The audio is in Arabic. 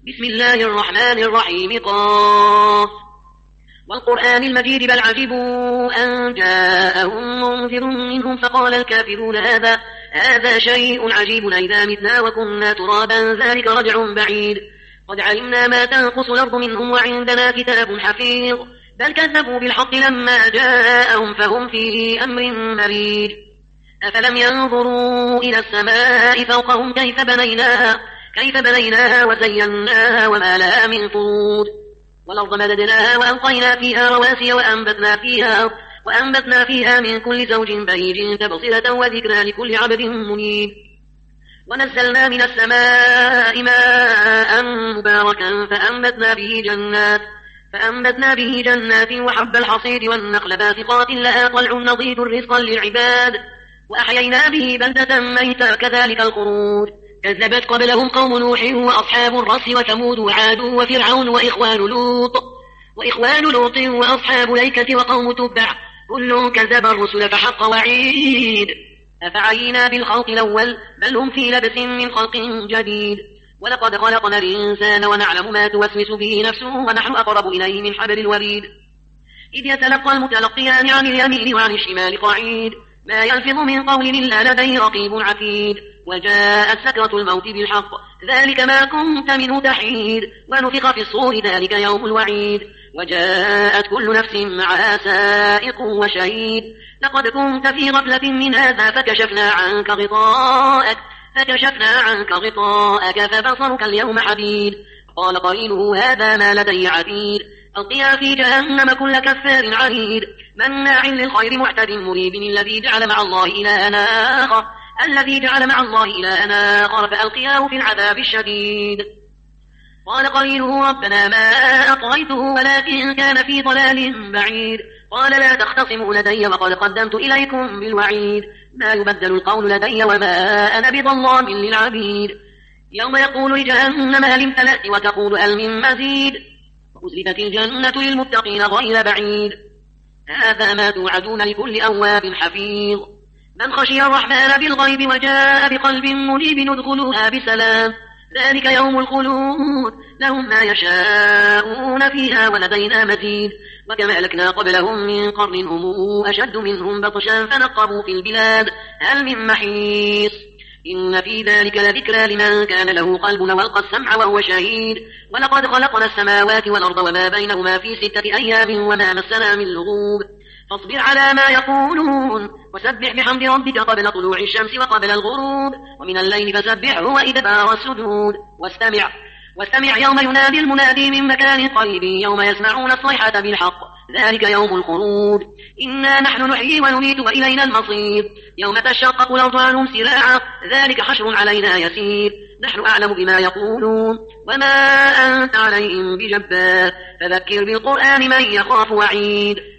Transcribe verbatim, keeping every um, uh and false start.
بسم الله الرحمن الرحيم قاف والقرآن المجيد بل عجبوا أن جاءهم منذر منهم فقال الكافرون هذا هذا شيء عجيب أئذا متنا وكنا ترابا ذلك رجع بعيد قد علمنا ما تنقص الأرض منهم وعندنا كتاب حفيظ بل كذبوا بالحق لما جاءهم فهم في أمر مريج أفلم ينظروا إلى السماء فوقهم كيف بنيناها كيف بنيناها وزيناها وما لها من فروج والأرض مددناها وألقينا فيها رواسي وأنبتنا فيها وأنبتنا فيها من كل زوج بهيج تبصرة وذكرى لكل عبد منيب ونزلنا من السماء ماء مباركا فأنبتنا به جنات فأنبتنا به جنات وحب الحصيد والنخل باسقات لها طلع نضيد رزقا للعباد وأحيينا به بلدة ميتا كذلك الخروج كذبت قبلهم قوم نوح وأصحاب الرس وثمود وعاد وفرعون وإخوان لوط وإخوان لوط وأصحاب الأيكة وقوم تبع كل كذب الرسل فحق وعيد أفعينا بالخلق الأول بل هم في لبس من خلق جديد ولقد خلقنا الإنسان ونعلم ما توسوس به نفسه ونحن أقرب إليه من حبل الوريد إذ يتلقى المتلقيان عن اليمين وعن الشمال قعيد ما يلفظ من قول إلا لديه رقيب عتيد وجاءت سكرة الموت بالحق ذلك ما كنت منه تحيد ونفخ في الصور ذلك يوم الوعيد وجاءت كل نفس معها سائق وشهيد لقد كنت في غفلة من هذا فكشفنا عنك غطاءك فكشفنا عنك غطاءك فبصرك اليوم حديد قال قرينه هذا ما لدي عتيد ألقيا في جهنم كل كفار عنيد مناع للخير معتد مريب الذي جعل مع الله إلها آخر الذي جعل مع الله إلها آخر فألقياه في العذاب الشديد قال قرينه ربنا ما أطغيته ولكن كان في ضلال بعيد قال لا تختصموا لدي وقد قدمت إليكم بالوعيد ما يبدل القول لدي وما أنا بظلام للعبيد يوم يقول لجهنم هل امتلأت وتقول هل من مزيد وأزلفت الجنة للمتقين غير بعيد هذا ما توعدون لكل أواب حفيظ من خشي الرحمن بالغيب وجاء بقلب منيب ندخلها بسلام ذلك يوم الخلود لهم ما يشاءون فيها ولدينا مزيد وكما أهلكنا قبلهم من قرن هم أشد منهم بطشا فنقبوا في البلاد هل من محيص إن في ذلك لذكرى لمن كان له قلب والقى السمع وهو شهيد ولقد خلقنا السماوات والأرض وما بينهما في ستة أيام وما مسنا من لغوب فاصبر على ما يقولون وسبح بحمد ربك قبل طلوع الشمس وقبل الغروب ومن الليل فسبحه وإدبار السجود واستمع واستمع يوم ينادي المنادي من مكان قريب يوم يسمعون الصيحة بالحق ذلك يوم الخروج إنا نحن نحيي ونميت وإلينا المصير يوم تشقق الأرض عنهم سراعا ذلك حشر علينا يسير نحن أعلم بما يقولون وما أنت عليهم بجبار فذكر بالقرآن من يخاف وعيد